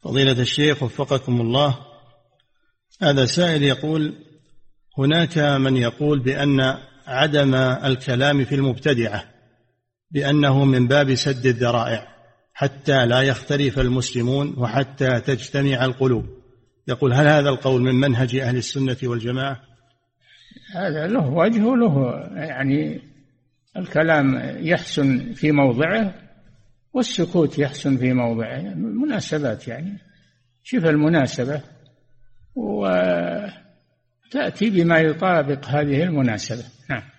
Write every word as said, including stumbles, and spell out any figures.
فضيلة الشيخ وفقكم الله، هذا سائل يقول: هناك من يقول بأن عدم الكلام في المبتدعة بأنه من باب سد الذرائع حتى لا يختلف المسلمون وحتى تجتمع القلوب، يقول: هل هذا القول من منهج أهل السنة والجماعة؟ هذا له وجه وله، يعني الكلام يحسن في موضعه والسكوت يحسن في موضعه، مناسبات، يعني شوف المناسبة وتأتي بما يطابق هذه المناسبة. نعم.